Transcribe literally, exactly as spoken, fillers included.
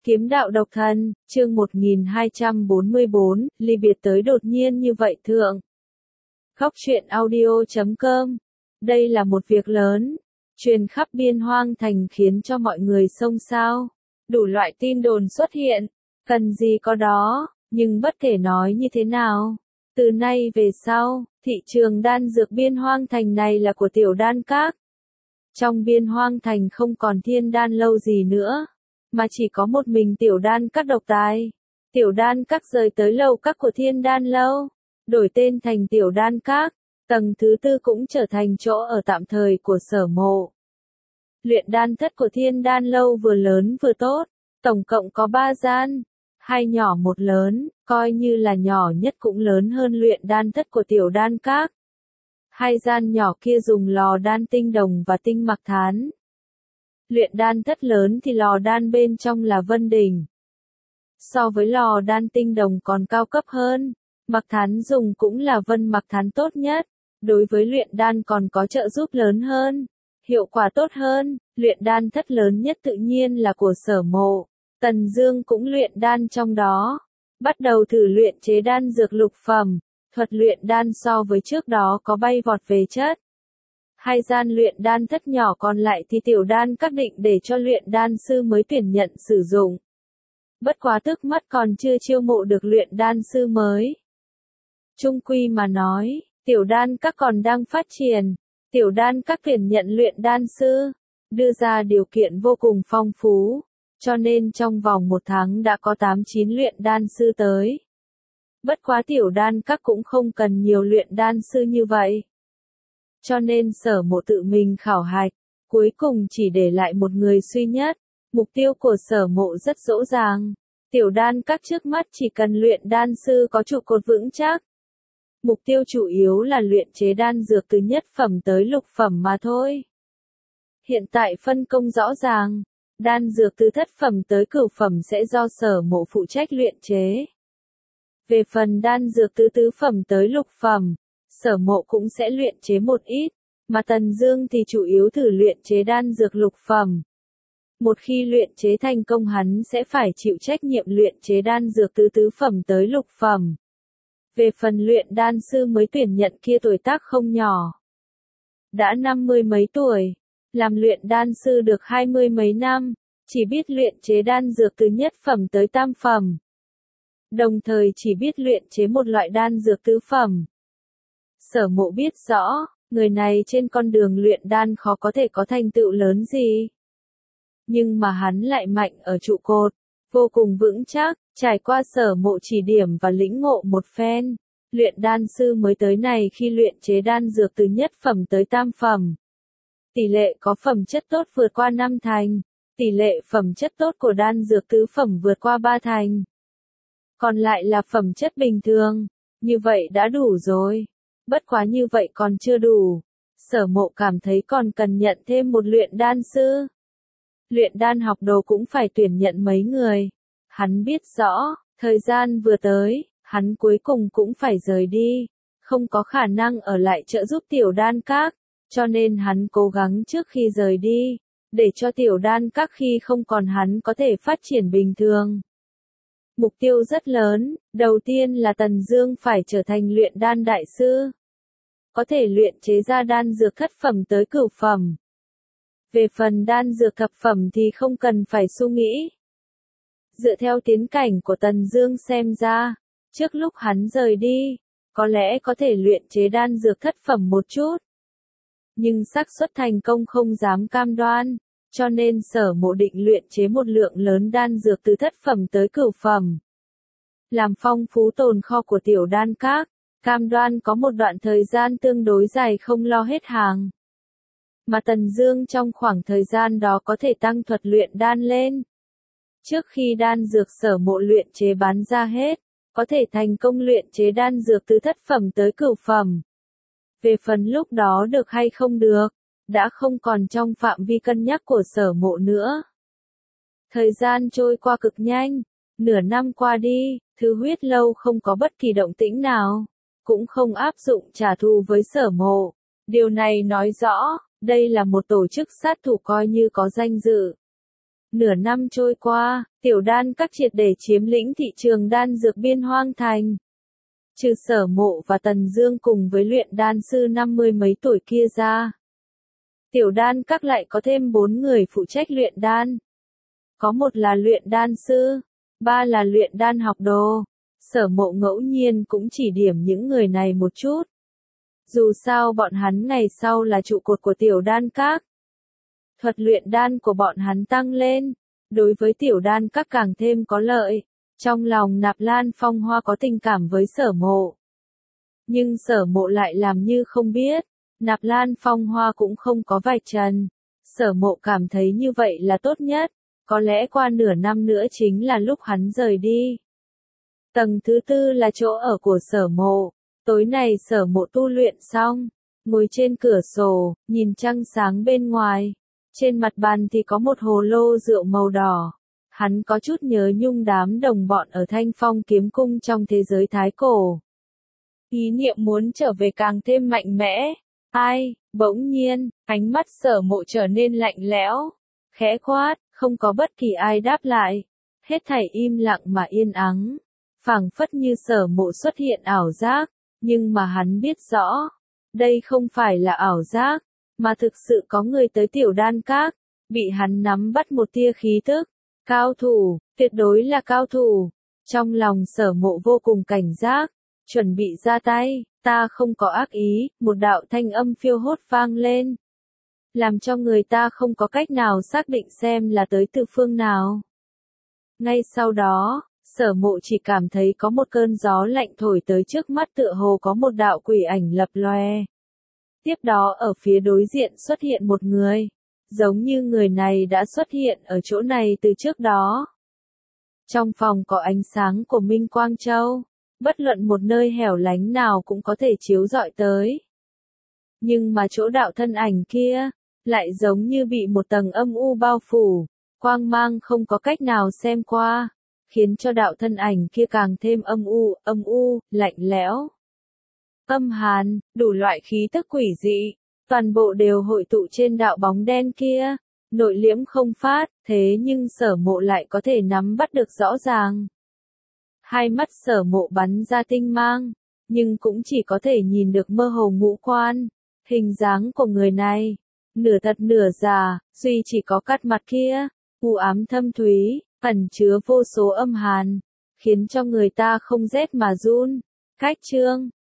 Kiếm đạo độc thân, chương một nghìn hai trăm bốn mươi bốn, ly biệt tới đột nhiên như vậy thượng. Góc truyện audio chấm com. Đây là một việc lớn, truyền khắp Biên Hoang Thành khiến cho mọi người xôn xao. Đủ loại tin đồn xuất hiện, cần gì có đó, nhưng bất kể nói như thế nào. Từ nay về sau, thị trường đan dược Biên Hoang Thành này là của Tiểu Đan Các. Trong Biên Hoang Thành không còn Thiên Đan Lâu gì nữa, mà chỉ có một mình Tiểu Đan Các độc tài. Tiểu Đan Các rời tới lầu các của Thiên Đan Lâu, đổi tên thành Tiểu Đan Các, tầng thứ tư cũng trở thành chỗ ở tạm thời của Sở Mộ. Luyện đan thất của Thiên Đan Lâu vừa lớn vừa tốt, tổng cộng có ba gian, hai nhỏ một lớn, coi như là nhỏ nhất cũng lớn hơn luyện đan thất của Tiểu Đan Các. Hai gian nhỏ kia dùng lò đan tinh đồng và tinh mặc thán. Luyện đan thất lớn thì lò đan bên trong là vân đình. So với lò đan tinh đồng còn cao cấp hơn, mặc thán dùng cũng là vân mặc thán tốt nhất, đối với luyện đan còn có trợ giúp lớn hơn, hiệu quả tốt hơn. Luyện đan thất lớn nhất tự nhiên là của Sở Mộ, Tần Dương cũng luyện đan trong đó, bắt đầu thử luyện chế đan dược lục phẩm, thuật luyện đan so với trước đó có bay vọt về chất. Hai gian luyện đan thất nhỏ còn lại thì Tiểu Đan Các định để cho luyện đan sư mới tuyển nhận sử dụng. Bất quá tức mắt còn chưa chiêu mộ được luyện đan sư mới. Chung quy mà nói, Tiểu Đan Các còn đang phát triển, Tiểu Đan Các tuyển nhận luyện đan sư, đưa ra điều kiện vô cùng phong phú, cho nên trong vòng một tháng đã có tám chín luyện đan sư tới. Bất quá Tiểu Đan Các cũng không cần nhiều luyện đan sư như vậy. Cho nên Sở Mộ tự mình khảo hạch, cuối cùng chỉ để lại một người duy nhất. Mục tiêu của Sở Mộ rất rõ ràng. Tiểu Đan Các trước mắt chỉ cần luyện đan sư có trụ cột vững chắc. Mục tiêu chủ yếu là luyện chế đan dược từ nhất phẩm tới lục phẩm mà thôi. Hiện tại phân công rõ ràng, đan dược từ thất phẩm tới cửu phẩm sẽ do Sở Mộ phụ trách luyện chế. Về phần đan dược từ tứ phẩm tới lục phẩm, Sở Mộ cũng sẽ luyện chế một ít, mà Tần Dương thì chủ yếu thử luyện chế đan dược lục phẩm. Một khi luyện chế thành công hắn sẽ phải chịu trách nhiệm luyện chế đan dược từ tứ phẩm tới lục phẩm. Về phần luyện đan sư mới tuyển nhận kia tuổi tác không nhỏ. Đã năm mươi mấy tuổi, làm luyện đan sư được hai mươi mấy năm, chỉ biết luyện chế đan dược từ nhất phẩm tới tam phẩm. Đồng thời chỉ biết luyện chế một loại đan dược tứ phẩm. Sở Mộ biết rõ, người này trên con đường luyện đan khó có thể có thành tựu lớn gì. Nhưng mà hắn lại mạnh ở trụ cột, vô cùng vững chắc, trải qua Sở Mộ chỉ điểm và lĩnh ngộ một phen. Luyện đan sư mới tới này khi luyện chế đan dược từ nhất phẩm tới tam phẩm. Tỷ lệ có phẩm chất tốt vượt qua năm thành, tỷ lệ phẩm chất tốt của đan dược tứ phẩm vượt qua ba thành. Còn lại là phẩm chất bình thường, như vậy đã đủ rồi. Bất quá như vậy còn chưa đủ. Sở Mộ cảm thấy còn cần nhận thêm một luyện đan sư. Luyện đan học đồ cũng phải tuyển nhận mấy người. Hắn biết rõ, thời gian vừa tới, hắn cuối cùng cũng phải rời đi. Không có khả năng ở lại trợ giúp Tiểu Đan Các, cho nên hắn cố gắng trước khi rời đi, để cho Tiểu Đan Các khi không còn hắn có thể phát triển bình thường. Mục tiêu rất lớn, đầu tiên là Tần Dương phải trở thành luyện đan đại sư. Có thể luyện chế ra đan dược thất phẩm tới cửu phẩm. Về phần đan dược thập phẩm thì không cần phải suy nghĩ. Dựa theo tiến cảnh của Tần Dương xem ra, trước lúc hắn rời đi, có lẽ có thể luyện chế đan dược thất phẩm một chút. Nhưng xác suất thành công không dám cam đoan, cho nên Sở Mộ định luyện chế một lượng lớn đan dược từ thất phẩm tới cửu phẩm. Làm phong phú tồn kho của Tiểu Đan Các, cam đoan có một đoạn thời gian tương đối dài không lo hết hàng. Mà Tần Dương trong khoảng thời gian đó có thể tăng thuật luyện đan lên. Trước khi đan dược Sở Mộ luyện chế bán ra hết, có thể thành công luyện chế đan dược từ thất phẩm tới cửu phẩm. Về phần lúc đó được hay không được, đã không còn trong phạm vi cân nhắc của Sở Mộ nữa. Thời gian trôi qua cực nhanh, nửa năm qua đi, Thứ Huyết Lâu không có bất kỳ động tĩnh nào, cũng không áp dụng trả thù với Sở Mộ. Điều này nói rõ, đây là một tổ chức sát thủ coi như có danh dự. Nửa năm trôi qua, Tiểu Đan Các triệt để chiếm lĩnh thị trường đan dược Biên Hoang Thành. Trừ Sở Mộ và Tần Dương cùng với luyện đan sư năm mươi mấy tuổi kia ra, Tiểu Đan Các lại có thêm bốn người phụ trách luyện đan. Có một là luyện đan sư, ba là luyện đan học đồ. Sở Mộ ngẫu nhiên cũng chỉ điểm những người này một chút. Dù sao bọn hắn ngày sau là trụ cột của Tiểu Đan Các. Thuật luyện đan của bọn hắn tăng lên, đối với Tiểu Đan Các càng thêm có lợi. Trong lòng Nạp Lan Phong Hoa có tình cảm với Sở Mộ. Nhưng Sở Mộ lại làm như không biết, Nạp Lan Phong Hoa cũng không có vạch trần. Sở Mộ cảm thấy như vậy là tốt nhất, có lẽ qua nửa năm nữa chính là lúc hắn rời đi. Tầng thứ tư là chỗ ở của Sở Mộ. Tối nay Sở Mộ tu luyện xong, ngồi trên cửa sổ, nhìn trăng sáng bên ngoài. Trên mặt bàn thì có một hồ lô rượu màu đỏ. Hắn có chút nhớ nhung đám đồng bọn ở Thanh Phong kiếm cung trong thế giới thái cổ. Ý niệm muốn trở về càng thêm mạnh mẽ. Ai, bỗng nhiên, ánh mắt Sở Mộ trở nên lạnh lẽo. Khẽ quát, không có bất kỳ ai đáp lại. Hết thảy im lặng mà yên ắng. Phảng phất như Sở Mộ xuất hiện ảo giác. Nhưng mà hắn biết rõ, đây không phải là ảo giác, mà thực sự có người tới Tiểu Đan Các, bị hắn nắm bắt một tia khí tức. Cao thủ, tuyệt đối là cao thủ. Trong lòng Sở Mộ vô cùng cảnh giác, chuẩn bị ra tay. Ta không có ác ý, một đạo thanh âm phiêu hốt vang lên, làm cho người ta không có cách nào xác định xem là tới từ phương nào. Ngay sau đó, Sở Mộ chỉ cảm thấy có một cơn gió lạnh thổi tới trước mắt, tựa hồ có một đạo quỷ ảnh lập lòe. Tiếp đó ở phía đối diện xuất hiện một người, giống như người này đã xuất hiện ở chỗ này từ trước đó. Trong phòng có ánh sáng của Minh Quang Châu, bất luận một nơi hẻo lánh nào cũng có thể chiếu rọi tới. Nhưng mà chỗ đạo thân ảnh kia, lại giống như bị một tầng âm u bao phủ, quang mang không có cách nào xem qua, khiến cho đạo thân ảnh kia càng thêm âm u, âm u, lạnh lẽo. Âm hàn, đủ loại khí tức quỷ dị, toàn bộ đều hội tụ trên đạo bóng đen kia, nội liễm không phát, thế nhưng Sở Mộ lại có thể nắm bắt được rõ ràng. Hai mắt Sở Mộ bắn ra tinh mang, nhưng cũng chỉ có thể nhìn được mơ hồ ngũ quan, hình dáng của người này, nửa thật nửa giả, duy chỉ có cắt mặt kia, u ám thâm thúy, ẩn chứa vô số âm hàn, khiến cho người ta không rét mà run. Cách chương